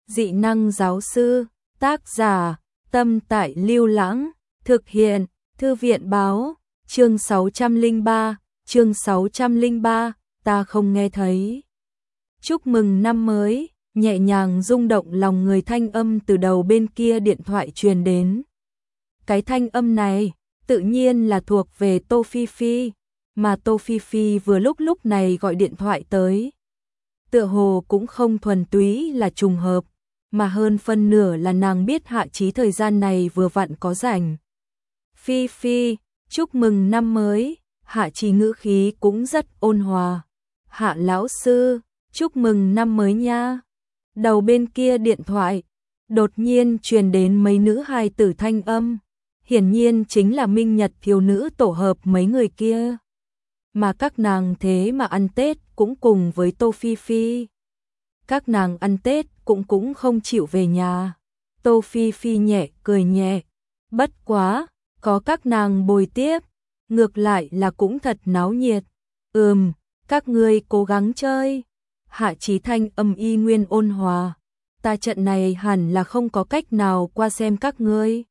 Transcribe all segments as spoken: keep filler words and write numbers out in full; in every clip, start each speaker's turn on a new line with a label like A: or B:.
A: Dị năng giáo sư, tác giả, Tâm Tại Lưu Lãng, thực hiện, Thư viện báo, chương sáu trăm lẻ ba, chương sáu trăm lẻ ba, ta không nghe thấy. Chúc mừng năm mới, nhẹ nhàng rung động lòng người thanh âm từ đầu bên kia điện thoại truyền đến. Cái thanh âm này, tự nhiên là thuộc về Tô Phi Phi, mà Tô Phi Phi vừa lúc lúc này gọi điện thoại tới. Tựa hồ cũng không thuần túy là trùng hợp, mà hơn phân nửa là nàng biết Hạ Chí thời gian này vừa vặn có rảnh. Phi Phi, chúc mừng năm mới, Hạ Chí ngữ khí cũng rất ôn hòa. Hạ lão sư, chúc mừng năm mới nha. Đầu bên kia điện thoại, đột nhiên truyền đến mấy nữ hài tử thanh âm. Hiển nhiên chính là Minh Nhật thiếu nữ tổ hợp mấy người kia. Mà các nàng thế mà ăn Tết cũng cùng với Tô Phi Phi. Các nàng ăn Tết cũng cũng không chịu về nhà. Tô Phi Phi nhẹ cười nhẹ. Bất quá, có các nàng bồi tiếp, ngược lại là cũng thật náo nhiệt. Ừm, các ngươi cố gắng chơi. Hạ Chí thanh âm y nguyên ôn hòa. Ta trận này hẳn là không có cách nào qua xem các ngươi.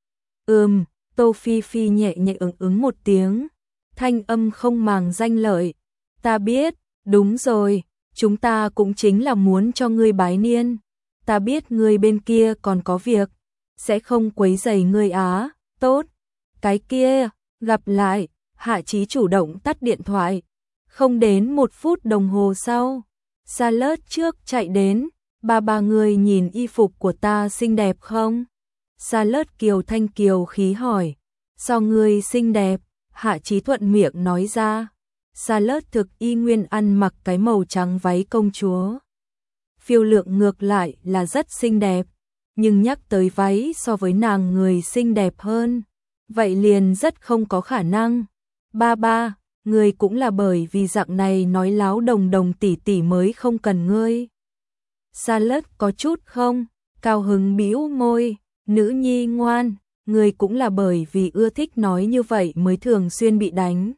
A: Ừm, Tô Phi Phi nhẹ nhẹ ứng ứng một tiếng. Thanh âm không màng danh lợi. Ta biết, đúng rồi, chúng ta cũng chính là muốn cho ngươi bái niên. Ta biết ngươi bên kia còn có việc, sẽ không quấy rầy ngươi á. Tốt, cái kia, gặp lại. Hạ Chí chủ động tắt điện thoại. Không đến một phút đồng hồ sau, Salad trước chạy đến. Ba ba người nhìn y phục của ta xinh đẹp không? Salad kiều thanh kiều khí hỏi. So ngươi xinh đẹp, Hạ Chí thuận miệng nói ra. Salad thực y nguyên ăn mặc cái màu trắng váy công chúa. Phiêu lượng ngược lại là rất xinh đẹp, nhưng nhắc tới váy so với nàng người xinh đẹp hơn, vậy liền rất không có khả năng. Ba ba, ngươi cũng là bởi vì dạng này nói láo Đồng Đồng tỷ tỷ mới không cần ngươi. Salad có chút không cao hứng bĩu môi. Nữ nhi ngoan, ngươi cũng là bởi vì ưa thích nói như vậy mới thường xuyên bị đánh.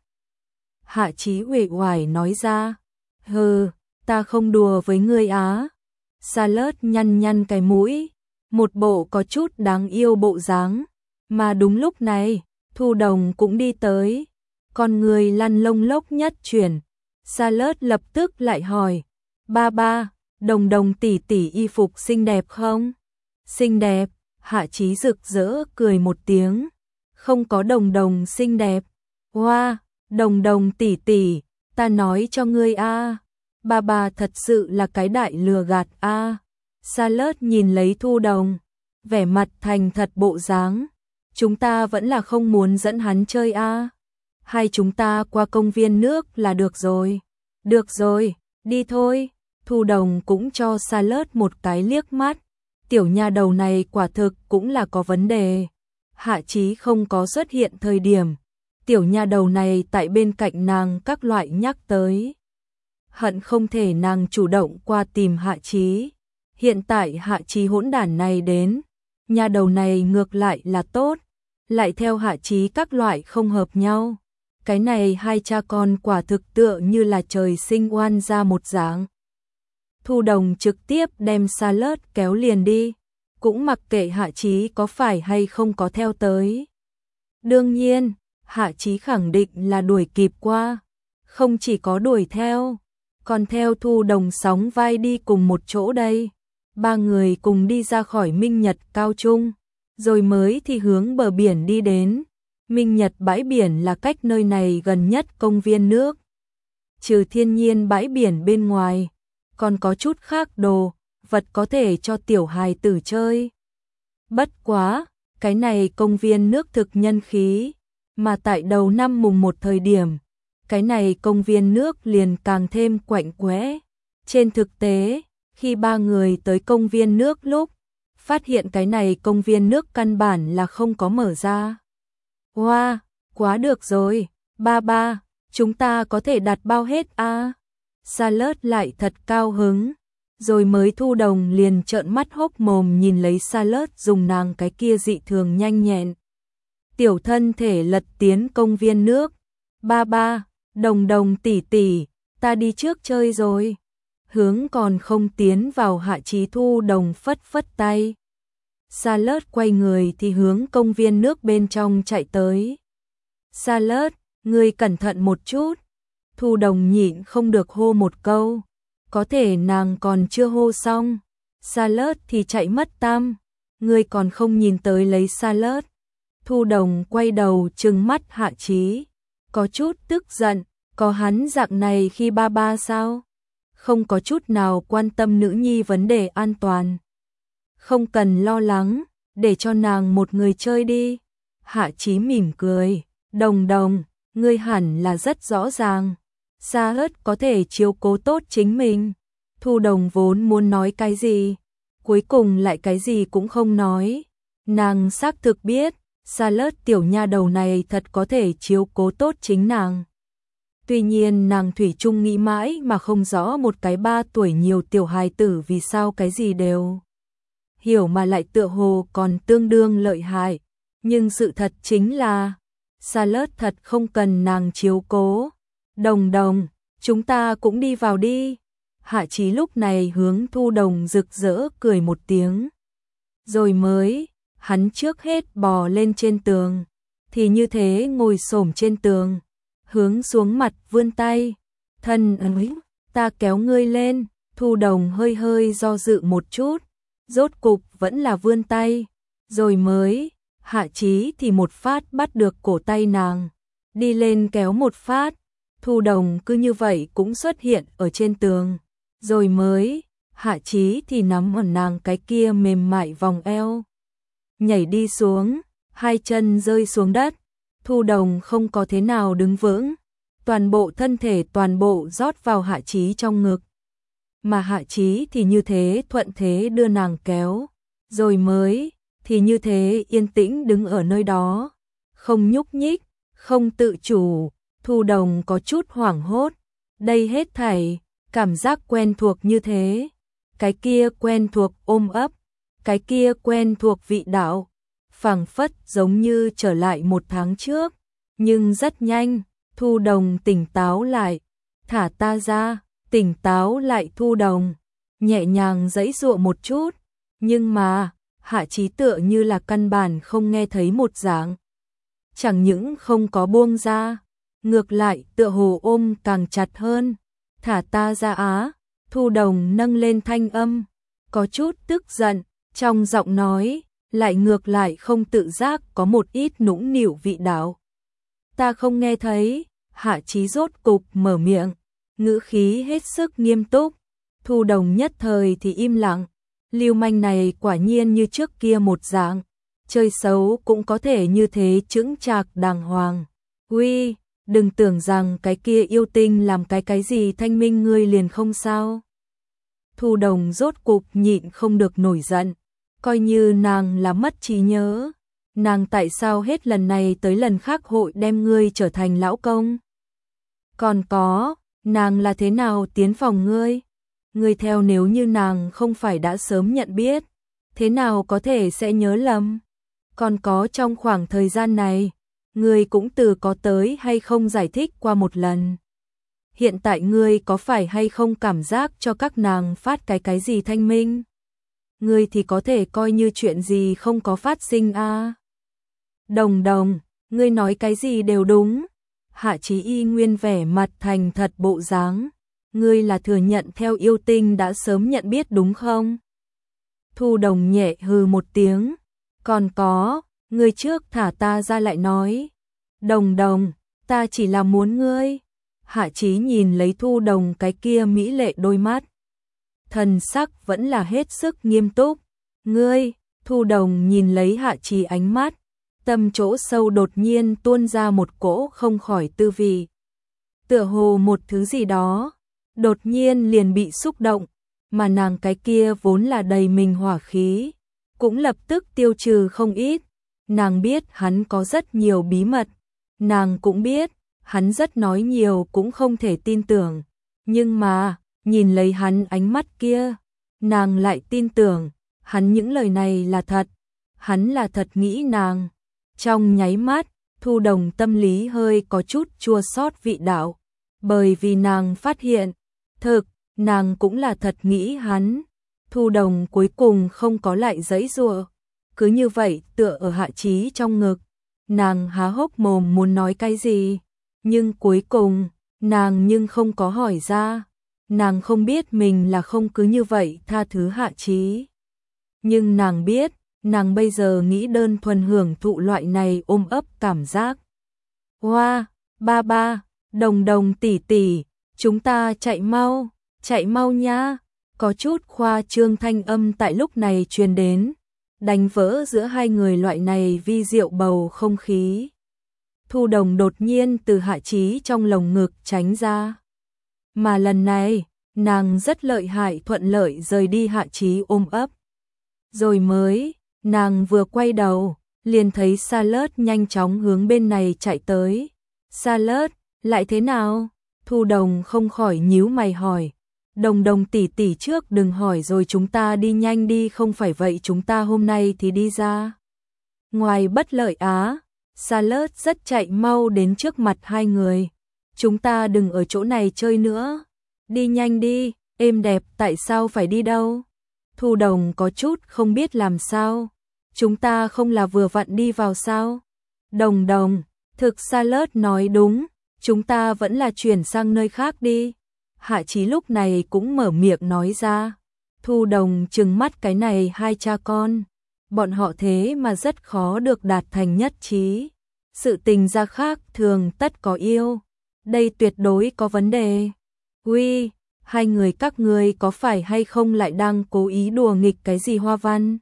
A: Hạ Chí uể oải nói ra. Hừ, ta không đùa với ngươi á. Salad nhăn nhăn cái mũi, một bộ có chút đáng yêu bộ dáng. Mà đúng lúc này, Thu Đồng cũng đi tới. Con người lăn lông lốc nhất chuyển. Salad lập tức lại hỏi. Ba ba, Đồng Đồng tỷ tỷ y phục xinh đẹp không? Xinh đẹp. Hạ Chí rực rỡ cười một tiếng. Không có Đồng Đồng xinh đẹp. Hoa, wow, Đồng Đồng tỷ tỷ, ta nói cho ngươi a, ba ba thật sự là cái đại lừa gạt a. Salad nhìn lấy Thu Đồng, vẻ mặt thành thật bộ dáng. Chúng ta vẫn là không muốn dẫn hắn chơi a. Hay chúng ta qua công viên nước là được rồi. Được rồi, đi thôi. Thu Đồng cũng cho Salad một cái liếc mắt. Tiểu nha đầu này quả thực cũng là có vấn đề. Hạ Chí không có xuất hiện thời điểm, tiểu nha đầu này tại bên cạnh nàng các loại nhắc tới. Hận không thể nàng chủ động qua tìm Hạ Chí. Hiện tại Hạ Chí hỗn đản này đến, nha đầu này ngược lại là tốt, lại theo Hạ Chí các loại không hợp nhau. Cái này hai cha con quả thực tựa như là trời sinh oan ra một dạng. Thu Đồng trực tiếp đem Salad kéo liền đi, cũng mặc kệ Hạ Chí có phải hay không có theo tới. Đương nhiên, Hạ Chí khẳng định là đuổi kịp qua, không chỉ có đuổi theo, còn theo Thu Đồng sóng vai đi cùng một chỗ đây. Ba người cùng đi ra khỏi Minh Nhật cao trung, rồi mới thì hướng bờ biển đi đến. Minh Nhật bãi biển là cách nơi này gần nhất công viên nước. Trừ thiên nhiên bãi biển bên ngoài, còn có chút khác đồ, vật có thể cho tiểu hài tử chơi. Bất quá, cái này công viên nước thực nhân khí, mà tại đầu năm mùng một thời điểm, cái này công viên nước liền càng thêm quạnh quẽ. Trên thực tế, khi ba người tới công viên nước lúc, phát hiện cái này công viên nước căn bản là không có mở ra. Wow, quá được rồi, ba ba, chúng ta có thể đặt bao hết a. Salad lại thật cao hứng, rồi mới Thu Đồng liền trợn mắt hốc mồm nhìn lấy Salad dùng nàng cái kia dị thường nhanh nhẹn. Tiểu thân thể lật tiến công viên nước. Ba ba, Đồng Đồng tỷ tỷ, ta đi trước chơi rồi. hướng còn không tiến vào Hạ Chí. Thu Đồng phất phất tay. Salad quay người thì hướng công viên nước bên trong chạy tới. Salad, ngươi cẩn thận một chút. Thu Đồng nhịn không được hô một câu. Có thể nàng còn chưa hô xong. Salad thì chạy mất tăm. Ngươi còn không nhìn tới lấy salad. Thu Đồng quay đầu trừng mắt Hạ Chí. Có chút tức giận. Có hắn dạng này khi ba ba sao? Không có chút nào quan tâm nữ nhi vấn đề an toàn. Không cần lo lắng, để cho nàng một người chơi đi. Hạ Chí mỉm cười. Đồng Đồng, ngươi hẳn là rất rõ ràng. Salad có thể chiếu cố tốt chính mình. Thu Đồng vốn muốn nói cái gì, cuối cùng lại cái gì cũng không nói. Nàng xác thực biết, Salad tiểu nha đầu này thật có thể chiếu cố tốt chính nàng. Tuy nhiên nàng thủy chung nghĩ mãi mà không rõ một cái ba tuổi nhiều tiểu hài tử vì sao cái gì đều hiểu mà lại tựa hồ còn tương đương lợi hại. Nhưng sự thật chính là, Salad thật không cần nàng chiếu cố. Đồng Đồng, chúng ta cũng đi vào đi. Hạ Chí lúc này hướng Thu Đồng rực rỡ cười một tiếng. Rồi mới, hắn trước hết bò lên trên tường, thì như thế ngồi xổm trên tường, hướng xuống mặt vươn tay. Thân ơi, ta kéo ngươi lên. Thu Đồng hơi hơi do dự một chút, rốt cục vẫn là vươn tay. Rồi mới, Hạ Chí thì một phát bắt được cổ tay nàng, đi lên kéo một phát. Thu Đồng cứ như vậy cũng xuất hiện ở trên tường. Rồi mới, Hạ Chí thì nắm ở nàng cái kia mềm mại vòng eo. Nhảy đi xuống, hai chân rơi xuống đất. Thu Đồng không có thế nào đứng vững. Toàn bộ thân thể toàn bộ rót vào Hạ Chí trong ngực. Mà Hạ Chí thì như thế thuận thế đưa nàng kéo. Rồi mới, thì như thế yên tĩnh đứng ở nơi đó. Không nhúc nhích, không tự chủ. Thu Đồng có chút hoảng hốt. Đây hết thảy, cảm giác quen thuộc như thế. Cái kia quen thuộc ôm ấp. Cái kia quen thuộc vị đạo. Phảng phất giống như trở lại một tháng trước. Nhưng rất nhanh, Thu Đồng tỉnh táo lại. Thả ta ra, tỉnh táo lại Thu Đồng. Nhẹ nhàng giãy giụa một chút. Nhưng mà, Hạ Chí tựa như là căn bản không nghe thấy một dạng. Chẳng những không có buông ra, ngược lại tựa hồ ôm càng chặt hơn. Thả ta ra á. Thu Đồng nâng lên thanh âm, có chút tức giận, trong giọng nói, lại ngược lại không tự giác có một ít nũng nịu vị đạo. Ta không nghe thấy. Hạ Chí rốt cục mở miệng, ngữ khí hết sức nghiêm túc. Thu Đồng nhất thời thì im lặng. Lưu manh này quả nhiên như trước kia một dạng, chơi xấu cũng có thể như thế chững chạc đàng hoàng. Uy, đừng tưởng rằng cái kia yêu tinh làm cái cái gì thanh minh ngươi liền không sao. Thu Đồng rốt cục nhịn không được nổi giận, coi như nàng là mất trí nhớ. Nàng tại sao hết lần này tới lần khác hội đem ngươi trở thành lão công? Còn có, nàng là thế nào tiến phòng ngươi? Ngươi theo nếu như nàng không phải đã sớm nhận biết, thế nào có thể sẽ nhớ lầm? Còn có trong khoảng thời gian này, ngươi cũng từ có tới hay không giải thích qua một lần. Hiện tại ngươi có phải hay không cảm giác cho các nàng phát cái cái gì thanh minh? Ngươi thì có thể coi như chuyện gì không có phát sinh a. À? Đồng Đồng, ngươi nói cái gì đều đúng. Hạ Chí y nguyên vẻ mặt thành thật bộ dáng. Ngươi là thừa nhận theo yêu tinh đã sớm nhận biết đúng không? Thu Đồng nhẹ hừ một tiếng. Còn có, ngươi trước thả ta ra lại nói. Đồng Đồng, ta chỉ là muốn ngươi. Hạ Chí nhìn lấy Thu Đồng cái kia mỹ lệ đôi mắt. Thần sắc vẫn là hết sức nghiêm túc. Ngươi, Thu Đồng nhìn lấy Hạ Chí ánh mắt. Tâm chỗ sâu đột nhiên tuôn ra một cỗ không khỏi tư vị. Tựa hồ một thứ gì đó, đột nhiên liền bị xúc động, mà nàng cái kia vốn là đầy mình hỏa khí, cũng lập tức tiêu trừ không ít. Nàng biết hắn có rất nhiều bí mật, nàng cũng biết, hắn rất nói nhiều cũng không thể tin tưởng, nhưng mà, nhìn lấy hắn ánh mắt kia, nàng lại tin tưởng, hắn những lời này là thật, hắn là thật nghĩ nàng. Trong nháy mắt, Thu Đồng tâm lý hơi có chút chua xót vị đạo, bởi vì nàng phát hiện, thực, nàng cũng là thật nghĩ hắn. Thu Đồng cuối cùng không có lại giãy giụa, cứ như vậy tựa ở Hạ Chí trong ngực. Nàng há hốc mồm muốn nói cái gì, nhưng cuối cùng, nàng nhưng không có hỏi ra. Nàng không biết mình là không cứ như vậy tha thứ Hạ Chí. Nhưng nàng biết, nàng bây giờ nghĩ đơn thuần hưởng thụ loại này ôm ấp cảm giác. Hoa, ba ba, Đồng Đồng tỷ tỷ, chúng ta chạy mau, chạy mau nha. Có chút khoa trương thanh âm tại lúc này truyền đến, đánh vỡ giữa hai người loại này vi diệu bầu không khí. Thu Đồng đột nhiên từ Hạ Chí trong lồng ngực tránh ra. Mà lần này, nàng rất lợi hại thuận lợi rời đi Hạ Chí ôm ấp. Rồi mới, nàng vừa quay đầu, liền thấy Charlotte nhanh chóng hướng bên này chạy tới. Charlotte, lại thế nào? Thu Đồng không khỏi nhíu mày hỏi. Đồng Đồng tỷ tỷ trước đừng hỏi rồi chúng ta đi nhanh đi, không phải vậy chúng ta hôm nay thì đi ra. Ngoài bất lợi á, Charlotte rất chạy mau đến trước mặt hai người. Chúng ta đừng ở chỗ này chơi nữa. Đi nhanh đi, êm đẹp, tại sao phải đi đâu? Thu Đồng có chút không biết làm sao. Chúng ta không là vừa vặn đi vào sao? Đồng Đồng, thực Charlotte nói đúng, chúng ta vẫn là chuyển sang nơi khác đi. Hạ Chí lúc này cũng mở miệng nói ra. Thu Đồng trừng mắt cái này hai cha con. Bọn họ thế mà rất khó được đạt thành nhất trí. Sự tình ra khác thường tất có yêu. Đây tuyệt đối có vấn đề. Uy, hai người các ngươi có phải hay không lại đang cố ý đùa nghịch cái gì Hoa Văn?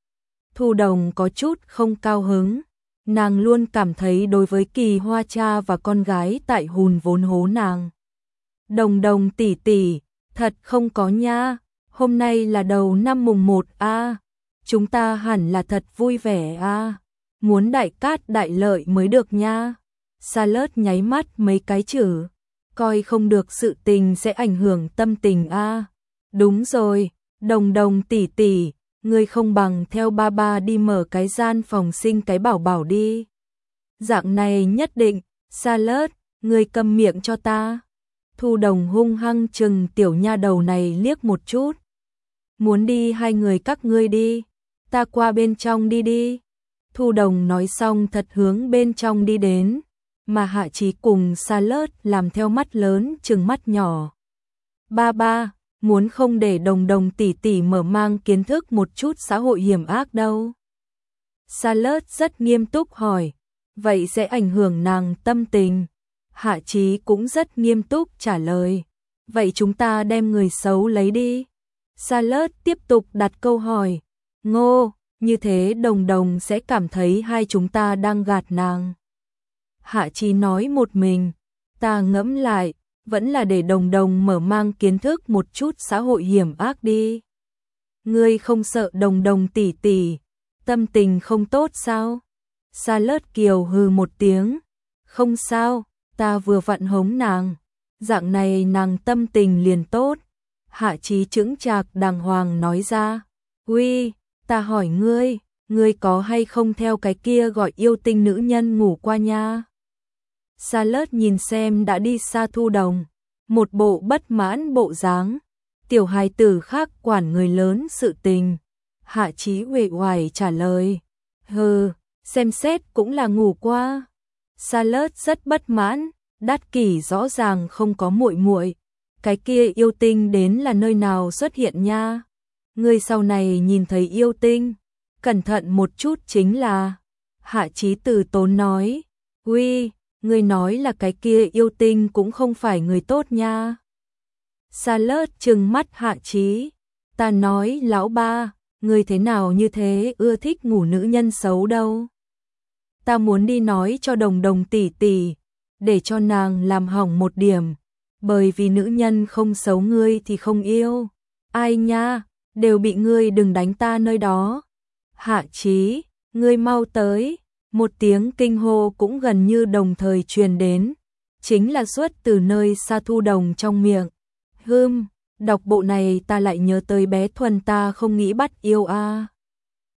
A: Thu Đồng có chút không cao hứng. Nàng luôn cảm thấy đối với Kỳ Hoa cha và con gái tại hùn vốn hố nàng. Đồng Đồng tỷ tỷ, thật không có nha, hôm nay là đầu năm mùng một a, chúng ta hẳn là thật vui vẻ a, muốn đại cát đại lợi mới được nha. Charlotte nháy mắt mấy cái chữ, coi không được sự tình sẽ ảnh hưởng tâm tình a. Đúng rồi, Đồng Đồng tỷ tỷ, ngươi không bằng theo ba ba đi mở cái gian phòng sinh cái bảo bảo đi. Dạng này nhất định, Charlotte, ngươi câm miệng cho ta. Thu Đồng hung hăng chừng tiểu nha đầu này liếc một chút. Muốn đi hai người các ngươi đi, ta qua bên trong đi đi. Thu Đồng nói xong thật hướng bên trong đi đến, mà Hạ Chí cùng Charlotte làm theo mắt lớn chừng mắt nhỏ. Ba ba, muốn không để Đồng Đồng tỷ tỷ mở mang kiến thức một chút xã hội hiểm ác đâu. Charlotte rất nghiêm túc hỏi, vậy sẽ ảnh hưởng nàng tâm tình. Hạ Chí cũng rất nghiêm túc trả lời, vậy chúng ta đem người xấu lấy đi. Charlotte tiếp tục đặt câu hỏi, ngô, như thế Đồng Đồng sẽ cảm thấy hai chúng ta đang gạt nàng. Hạ Chí nói một mình, ta ngẫm lại, vẫn là để Đồng Đồng mở mang kiến thức một chút xã hội hiểm ác đi. Ngươi không sợ Đồng Đồng tỷ tỷ, tâm tình không tốt sao? Charlotte kiều hừ một tiếng, không sao. Ta vừa vặn hống nàng, dạng này nàng tâm tình liền tốt. Hạ Chí chững chạc đàng hoàng nói ra, uy, ta hỏi ngươi, ngươi có hay không theo cái kia gọi yêu tinh nữ nhân ngủ qua nha? Charlotte nhìn xem đã đi xa Thu Đồng, một bộ bất mãn bộ dáng, tiểu hài tử khác quản người lớn sự tình. Hạ Chí uể oải trả lời, hừ, xem xét cũng là ngủ qua. Charlotte rất bất mãn, Đát Kỷ rõ ràng không có muội muội, cái kia yêu tinh đến là nơi nào xuất hiện nha? Ngươi sau này nhìn thấy yêu tinh, cẩn thận một chút chính là. Hạ Chí từ tốn nói, uy, ngươi nói là cái kia yêu tinh cũng không phải người tốt nha. Charlotte trừng mắt Hạ Chí, ta nói lão ba, ngươi thế nào như thế ưa thích ngủ nữ nhân xấu đâu? Ta muốn đi nói cho Đồng Đồng tỷ tỷ, để cho nàng làm hỏng một điểm, bởi vì nữ nhân không xấu ngươi thì không yêu. Ai nha, đều bị ngươi đừng đánh ta nơi đó. Hạ Chí, ngươi mau tới. Một tiếng kinh hô cũng gần như đồng thời truyền đến, chính là xuất từ nơi xa Thu Đồng trong miệng. Hừm, đọc bộ này ta lại nhớ tới bé Thuần ta không nghĩ bắt yêu a.